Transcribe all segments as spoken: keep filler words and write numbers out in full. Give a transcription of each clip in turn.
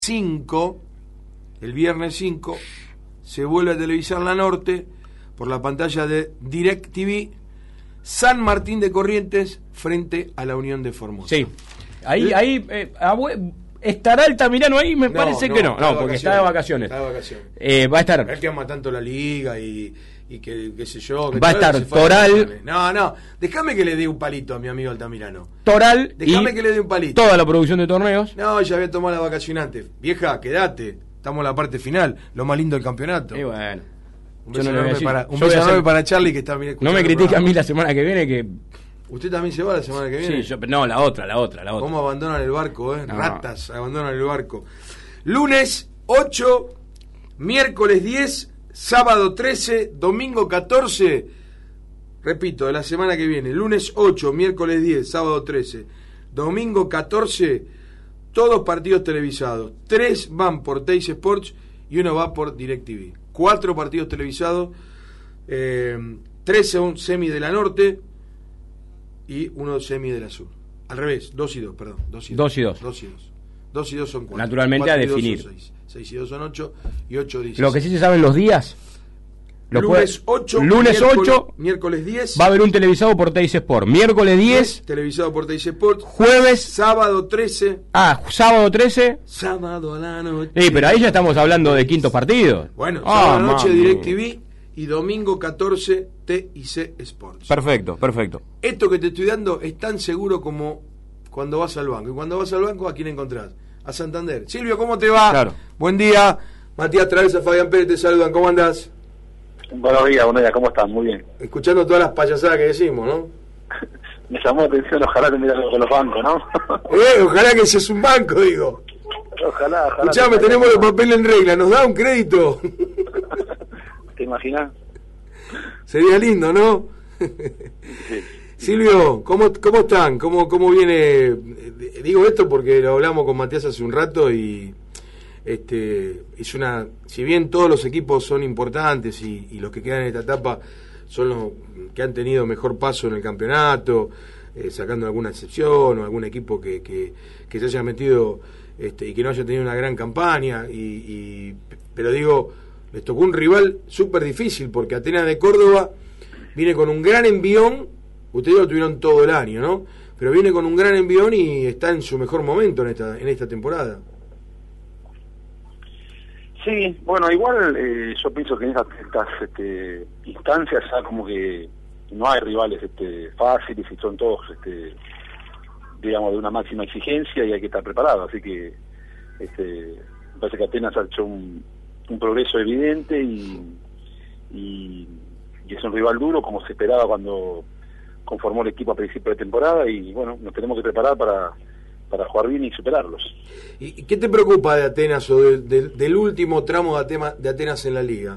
cinco, el viernes cinco, se vuelve a televisar La Norte por la pantalla de DirecTV, San Martín de Corrientes frente a la Unión de Formosa. Sí, ahí, ahí eh, abue, ¿estará Altamirano ahí? Me no, parece no, que no, no, porque está de vacaciones. Está de vacaciones. Eh, va a estar. Es que ama tanto la liga y, y que, qué sé yo. Que va a estar Toral. No, no, déjame que le dé un palito a mi amigo Altamirano. Toral. Déjame que le dé un palito. Toda la producción de torneos. No, ya había tomado la vacación antes. Vieja, quédate. Estamos en la parte final, lo más lindo del campeonato. Y bueno. Un beso no enorme, para, un beso hacer... enorme para Charlie que está bien. No me critique a mí la semana que viene que. ¿Usted también se va la semana que viene? Sí, yo, no, la otra, la otra, la otra. ¿Cómo abandonan el barco, eh? No. Ratas, abandonan el barco. Lunes ocho, miércoles diez, sábado trece, domingo catorce. Repito, de la semana que viene. Lunes ocho, miércoles diez, sábado trece, domingo catorce. Todos partidos televisados. Tres van por Teis Sports y uno va por DirecTV. Cuatro partidos televisados. Eh, tres son semi de la Norte y uno semi de la Sur. Al revés, dos y dos, perdón. Dos y dos. Dos y dos. Dos y dos. Dos y dos son cuatro. Naturalmente cuatro a y dos definir. son seis. Seis y dos son ocho y ocho dieciséis. Lo que sí se saben los días. Lo lunes puede... ocho, lunes miércoles, ocho, miércoles diez. va a haber un televisado por Teis Sport. Miércoles diez, televisado por Teis Sport. Jueves, sábado trece. Ah, sábado trece. Sábado a la noche. Sí, pero ahí ya estamos hablando de quintos partidos. Bueno, ah, sábado a la noche mami. DirecTV y domingo catorce T I C Sports. Perfecto, perfecto. Esto que te estoy dando es tan seguro como cuando vas al banco. Y cuando vas al banco, ¿a quién encontrás? A Santander. Silvio, ¿cómo te va? Claro. Buen día. Matías Travesa, Fabián Pérez te saludan. ¿Cómo andás? Buenos días, buenos días, ¿cómo están? Muy bien. Escuchando todas las payasadas que decimos, ¿no? Me llamó la atención, ojalá te miras con los bancos, ¿no? eh, ojalá que seas un banco, digo. Ojalá, ojalá. Escuchame, tenemos los papeles en regla, ¿nos da un crédito? ¿Te imaginas? Sería lindo, ¿no? Sí. Silvio, ¿cómo, cómo están? ¿Cómo, ¿Cómo viene? Digo esto porque lo hablamos con Matías hace un rato y este es una, si bien todos los equipos son importantes y, y los que quedan en esta etapa son los que han tenido mejor paso en el campeonato, eh, sacando alguna excepción o algún equipo que, que, que se haya metido este, y que no haya tenido una gran campaña, y, y pero digo, les tocó un rival súper difícil porque Atenas de Córdoba viene con un gran envión. Ustedes lo tuvieron todo el año, ¿no? Pero viene con un gran envión y está en su mejor momento en esta en esta temporada. Sí, bueno, igual eh, yo pienso que en estas, estas este, instancias ya como que no hay rivales este, fáciles y son todos, este, digamos, de una máxima exigencia y hay que estar preparado. Así que este, me parece que Atenas ha hecho un, un progreso evidente y, y, y es un rival duro como se esperaba cuando conformó el equipo a principio de temporada y bueno, nos tenemos que preparar para, para jugar bien y superarlos. ¿Y qué te preocupa de Atenas o de, de, del último tramo de, Atema, de Atenas en la liga?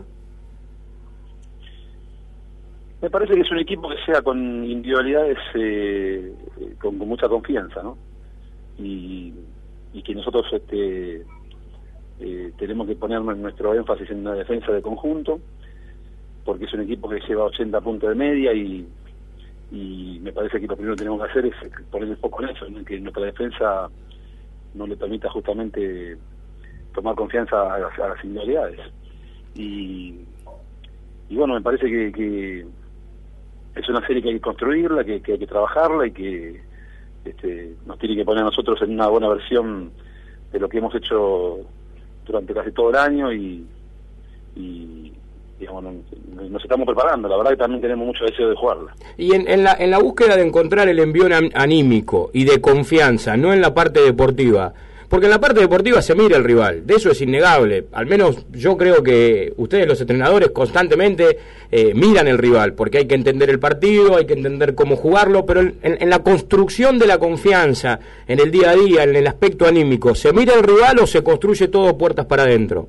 Me parece que es un equipo que sea con individualidades eh, con, con mucha confianza, ¿no? Y, y que nosotros este, eh, tenemos que poner nuestro énfasis en una defensa de conjunto, porque es un equipo que lleva ochenta puntos de media y y me parece que lo primero que tenemos que hacer es poner el foco en eso, ¿no? Que nuestra defensa no le permita justamente tomar confianza a las, a las individualidades. Y, y bueno, me parece que, que es una serie que hay que construirla, que, que hay que trabajarla y que este, nos tiene que poner a nosotros en una buena versión de lo que hemos hecho durante casi todo el año y, y digamos, nos estamos preparando, la verdad que también tenemos mucho deseo de jugarla. Y en, en, la, en la búsqueda de encontrar el envión anímico y de confianza, no en la parte deportiva, porque en la parte deportiva se mira el rival, de eso es innegable, al menos yo creo que ustedes los entrenadores constantemente eh, miran el rival, porque hay que entender el partido, hay que entender cómo jugarlo, pero en, en la construcción de la confianza, en el día a día, en el aspecto anímico, ¿se mira el rival o se construye todo puertas para adentro?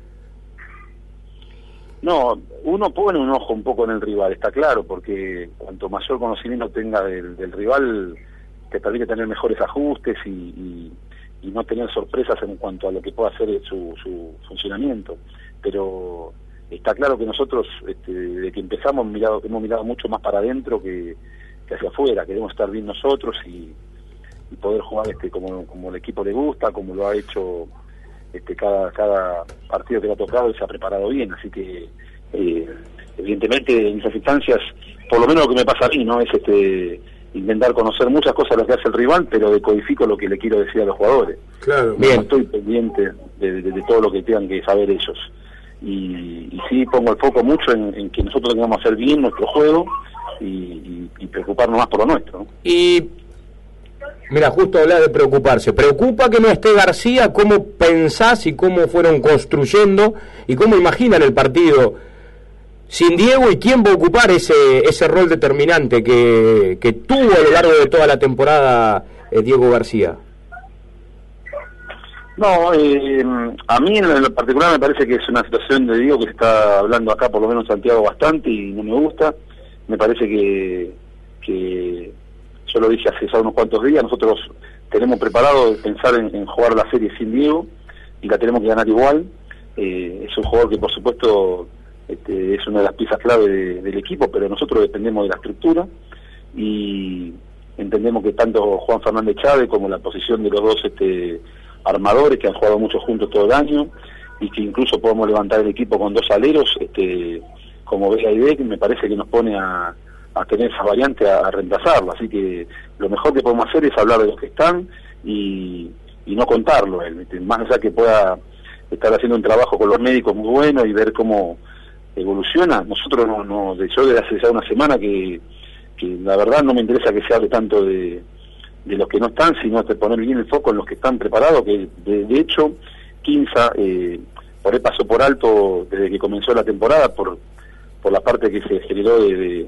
No, uno pone un ojo un poco en el rival, está claro, porque cuanto mayor conocimiento tenga del, del rival, te permite tener mejores ajustes y, y, y no tener sorpresas en cuanto a lo que pueda hacer su, su funcionamiento. Pero está claro que nosotros, este, desde que empezamos, hemos mirado, hemos mirado mucho más para adentro que, que hacia afuera. Queremos estar bien nosotros y, y poder jugar este como, como el equipo le gusta, como lo ha hecho este, cada, cada partido que le ha tocado y se ha preparado bien, así que eh, evidentemente en esas instancias, por lo menos lo que me pasa a mí, ¿no? Es este intentar conocer muchas cosas de lo que hace el rival, pero decodifico lo que le quiero decir a los jugadores. Claro, bien. No estoy pendiente de, de, de todo lo que tengan que saber ellos. Y, y sí pongo el foco mucho en, en que nosotros tengamos que hacer bien nuestro juego y, y, y preocuparnos más por lo nuestro, ¿no? Y mira, justo hablar de preocuparse. ¿Preocupa que no esté García? ¿Cómo pensás y cómo fueron construyendo y cómo imaginan el partido sin Diego, y quién va a ocupar ese ese rol determinante que, que tuvo a lo largo de toda la temporada eh, Diego García? No, eh, a mí en lo particular me parece que es una situación de Diego que se está hablando acá, por lo menos en Santiago, bastante, y no me gusta. Me parece que, que yo lo dije hace ya unos cuantos días, nosotros tenemos preparado pensar en, en jugar la serie sin Diego y la tenemos que ganar igual. Eh, es un jugador que por supuesto este, es una de las piezas clave de, del equipo, pero nosotros dependemos de la estructura y entendemos que tanto Juan Fernández Chávez como la posición de los dos este, armadores que han jugado mucho juntos todo el año y que incluso podemos levantar el equipo con dos aleros, este, como Vega y Beck, me parece que nos pone a, a tener esa variante a, a reemplazarlo, así que lo mejor que podemos hacer es hablar de los que están y, y no contarlo él, más allá que pueda estar haciendo un trabajo con los médicos muy bueno y ver cómo evoluciona. Nosotros no, no de yo desde hace ya una semana que, que la verdad no me interesa que se hable tanto de, de los que no están, sino de poner bien el foco en los que están preparados, que de, de hecho Quinza eh, por ahí pasó por alto desde que comenzó la temporada por por la parte que se generó de, de,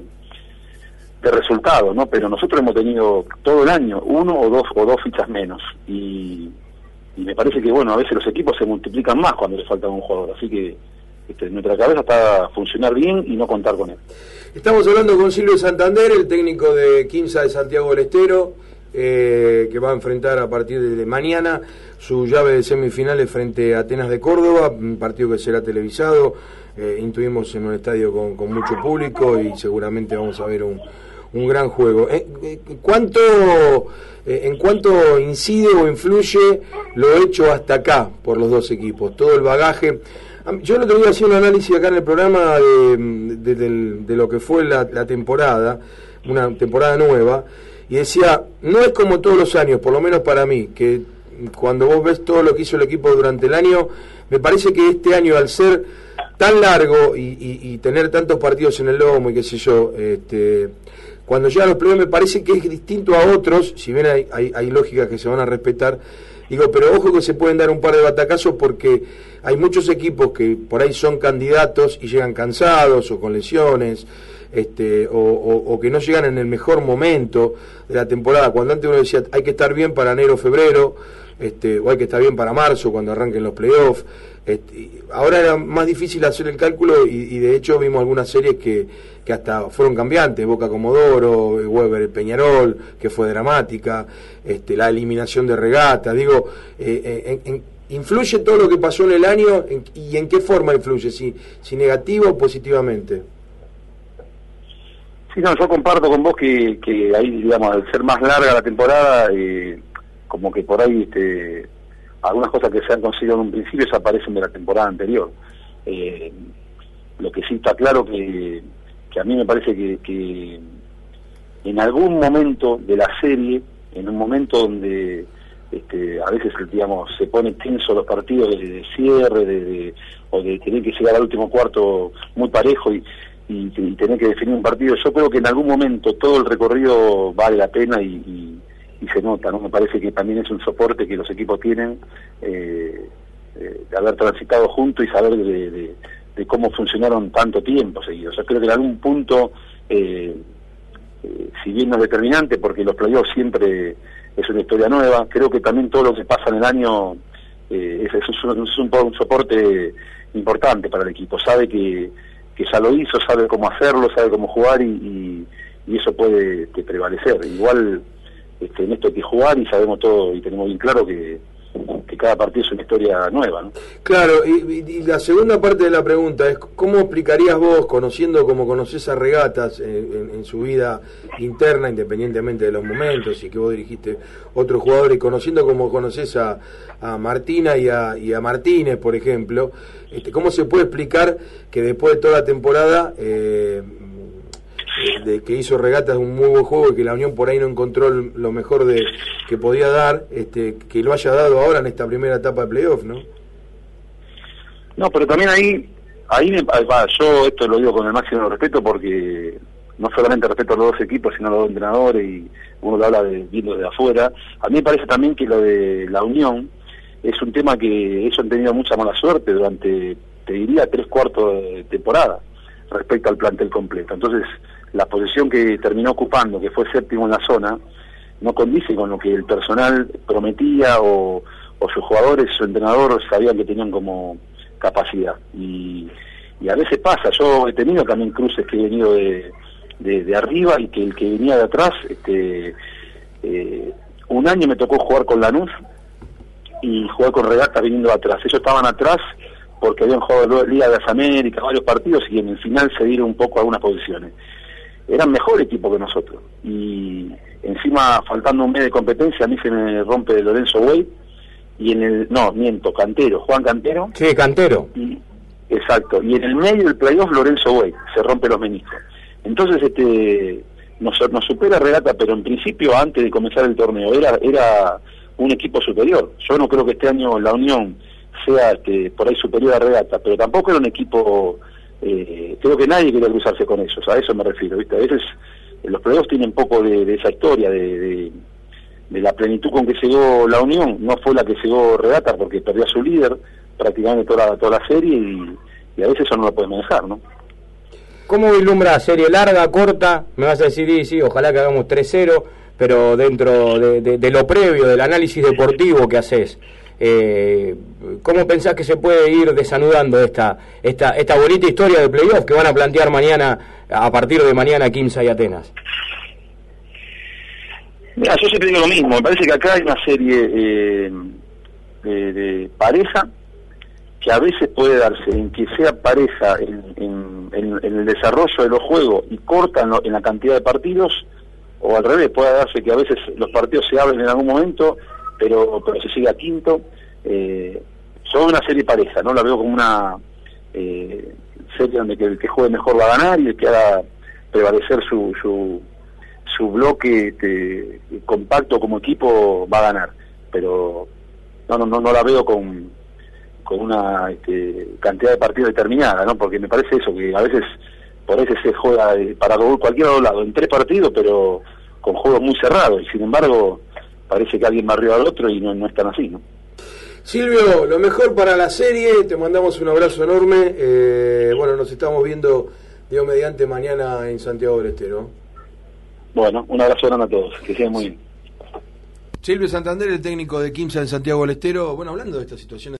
de resultados, ¿no? Pero nosotros hemos tenido todo el año uno o dos o dos fichas menos y, y me parece que bueno, a veces los equipos se multiplican más cuando les falta un jugador, así que este, nuestra cabeza está a funcionar bien y no contar con él. Estamos hablando con Silvio Santander, el técnico de Quinza de Santiago del Estero, eh, que va a enfrentar a partir de mañana su llave de semifinales frente a Atenas de Córdoba, un partido que será televisado, eh, intuimos en un estadio con, con mucho público y seguramente vamos a ver un, un gran juego. Eh, eh, ¿Cuánto, eh, ¿En cuánto incide o influye lo hecho hasta acá por los dos equipos? Todo el bagaje. Yo el otro día hacía un análisis acá en el programa de, de, de, de lo que fue la, la temporada, una temporada nueva, y decía, no es como todos los años, por lo menos para mí, que cuando vos ves todo lo que hizo el equipo durante el año, me parece que este año, al ser tan largo y, y, y tener tantos partidos en el lomo y qué sé yo, este, cuando llegan los playoffs me parece que es distinto a otros, si bien hay, hay, hay lógicas que se van a respetar. Digo, pero ojo que se pueden dar un par de batacazos porque hay muchos equipos que por ahí son candidatos y llegan cansados o con lesiones, este, o, o, o que no llegan en el mejor momento de la temporada. Cuando antes uno decía hay que estar bien para enero, febrero, este, o hay que estar bien para marzo cuando arranquen los playoffs. Este, ahora era más difícil hacer el cálculo y, y de hecho vimos algunas series que, que hasta fueron cambiantes, Boca Comodoro, Weber Peñarol, que fue dramática, este, la eliminación de Regata, digo, eh, en, en, ¿influye todo lo que pasó en el año en, y en qué forma influye? Si, si negativo o positivamente. Sí, no, yo comparto con vos que, que ahí, digamos, al ser más larga la temporada, eh, como que por ahí este, algunas cosas que se han conseguido en un principio se aparecen de la temporada anterior. Eh, lo que sí está claro que, que a mí me parece que, que en algún momento de la serie, en un momento donde este, a veces digamos se pone tenso los partidos de, de cierre, de, de, o de tener que llegar al último cuarto muy parejo y, y, y tener que definir un partido, yo creo que en algún momento todo el recorrido vale la pena y, y y se nota, ¿no? Me parece que también es un soporte que los equipos tienen eh, eh, de haber transitado juntos y saber de, de, de cómo funcionaron tanto tiempo seguido. O sea, creo que en algún punto, eh, eh, si bien no es determinante, porque los playoffs siempre es una historia nueva, creo que también todo lo que pasa en el año eh, es, es, un, es un, un soporte importante para el equipo. Sabe que, que ya lo hizo, sabe cómo hacerlo, sabe cómo jugar y, y, y eso puede que prevalecer. Igual Este, en esto hay que jugar y sabemos todo y tenemos bien claro que, que cada partido es una historia nueva, ¿no? Claro, y, y, y la segunda parte de la pregunta es, ¿cómo explicarías vos, conociendo como conocés a Regatas en, en, en su vida interna, independientemente de los momentos, y que vos dirigiste otros jugadores, y conociendo como conocés a, a Martina y a, y a Martínez, por ejemplo, este, ¿cómo se puede explicar que después de toda la temporada eh, de que hizo Regatas un muy buen juego y que la Unión por ahí no encontró lo mejor de que podía dar, este, que lo haya dado ahora en esta primera etapa de playoff, ¿no? No, pero también ahí, ahí me, va, yo esto lo digo con el máximo respeto porque no solamente respeto a los dos equipos, sino a los dos entrenadores, y uno lo habla de, viendo de afuera. A mí me parece también que lo de la Unión es un tema que ellos han tenido mucha mala suerte durante, te diría, tres cuartos de temporada respecto al plantel completo. Entonces, la posición que terminó ocupando, que fue séptimo en la zona, no condice con lo que el personal prometía o, o sus jugadores, su entrenador sabían que tenían como capacidad. Y, y a veces pasa, yo he tenido también cruces que he venido de, de, de arriba y que el que venía de atrás, este, eh, un año me tocó jugar con Lanús y jugar con Regatas viniendo de atrás. Ellos estaban atrás porque habían jugado Liga de las Américas, varios partidos, y en el final se dieron un poco algunas posiciones. Eran mejor equipo que nosotros, y encima faltando un mes de competencia a mí se me rompe Lorenzo Wey, y en el, no, miento, Cantero, Juan Cantero. Sí, Cantero. Y, exacto, y en el medio del playoff Lorenzo Wey, se rompe los meniscos. Entonces este nos, nos supera Regata, pero en principio antes de comenzar el torneo era era un equipo superior. Yo no creo que este año la Unión sea este, por ahí superior a Regata, pero tampoco era un equipo... Eh, creo que nadie quería cruzarse con ellos, a eso me refiero, ¿viste? A veces eh, los playoffs tienen poco de, de esa historia, de, de, de la plenitud con que llegó la Unión. No fue la que llegó Regata porque perdió a su líder prácticamente toda la, toda la serie, y, y a veces eso no lo puede manejar, ¿no? ¿Cómo vislumbra serie larga, corta? Me vas a decir, sí, sí, ojalá que hagamos tres cero, pero dentro de, de, de lo previo, del análisis deportivo que haces, Eh, ¿cómo pensás que se puede ir desanudando esta esta esta bonita historia de playoff que van a plantear mañana, a partir de mañana, Quimsa y Atenas? Mira, yo siempre digo lo mismo. Me parece que acá hay una serie eh, de, de pareja que a veces puede darse en que sea pareja en, en, en, en el desarrollo de los juegos y corta en, lo, en la cantidad de partidos, o al revés, puede darse que a veces los partidos se abren en algún momento pero pero se sigue a quinto. Eh, son una serie pareja, no la veo como una eh, serie donde que el que juegue mejor va a ganar y el que haga prevalecer su su, su bloque este, compacto como equipo va a ganar, pero no no no, no la veo con con una este, cantidad de partidos determinada, ¿no? Porque me parece eso, que a veces por eso se juega eh, para cualquier lado en tres partidos, pero con juegos muy cerrados, y sin embargo parece que alguien va arriba al otro y no, no es tan así, ¿no? Silvio, lo mejor para la serie, te mandamos un abrazo enorme. Eh, bueno, nos estamos viendo, Dios mediante, mañana en Santiago del Estero. Bueno, un abrazo grande a todos, que sigan muy bien. Silvio Santander, el técnico de Quimsa en Santiago del Estero. Bueno, hablando de esta situación